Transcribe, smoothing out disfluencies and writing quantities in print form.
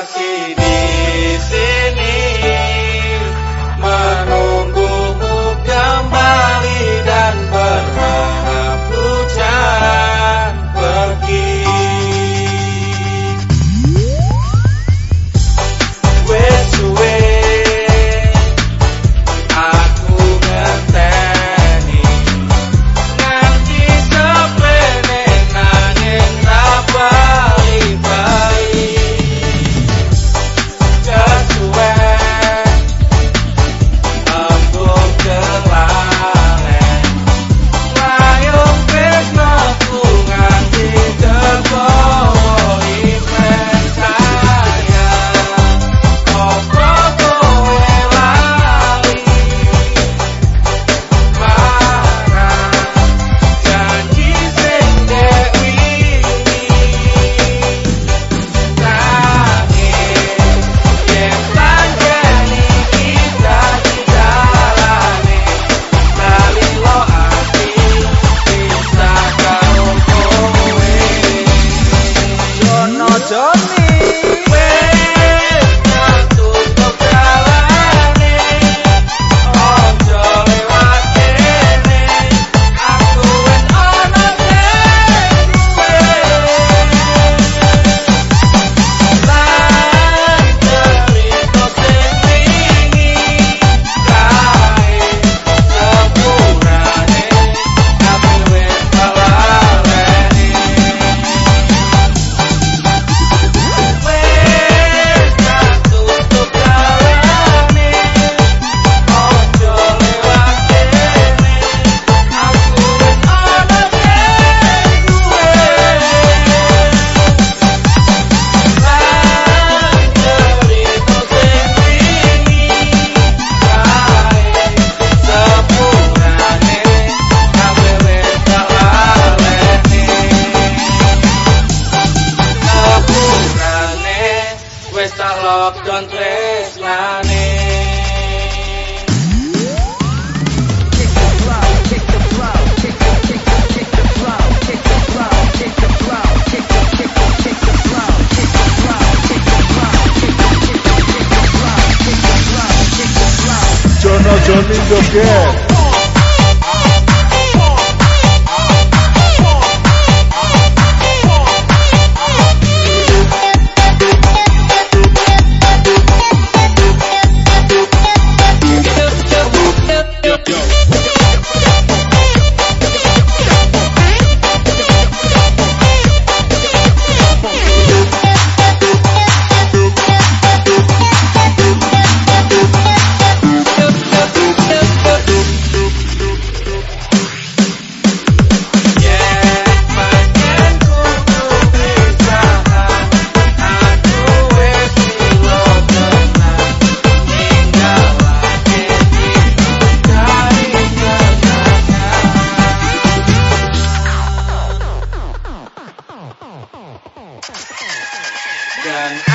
masih di sini menunggumu kembali dan berharap hujan pergi. Wes suwe aku ngerteni nganti sepene nanging ra bali-bali. Kesuwen embung kelalen layung tresnoku nganti terbawa impen sayang. Opo kowe lali marang janji sing dek wingi nanging yen panjeni kita dijalani lali lo ati bisa karo kowe. Yono Joni wes tutup jalane ojo lewat kene aku wes ana sing duwe lan cerita sing wingi kae sepurane kabeh wes kalaleni. Wes tutup jalane ojo lewat kene aku wes ana sing duwe lan cerita sing wingi kae sepurane kabeh wes kalaleni. Sepurane wes tak lockdown tresnane. Jono Joni joget. Yen pancen kudu pisahan aku wes ilo tenang ninggalake diriku dari kenangan dan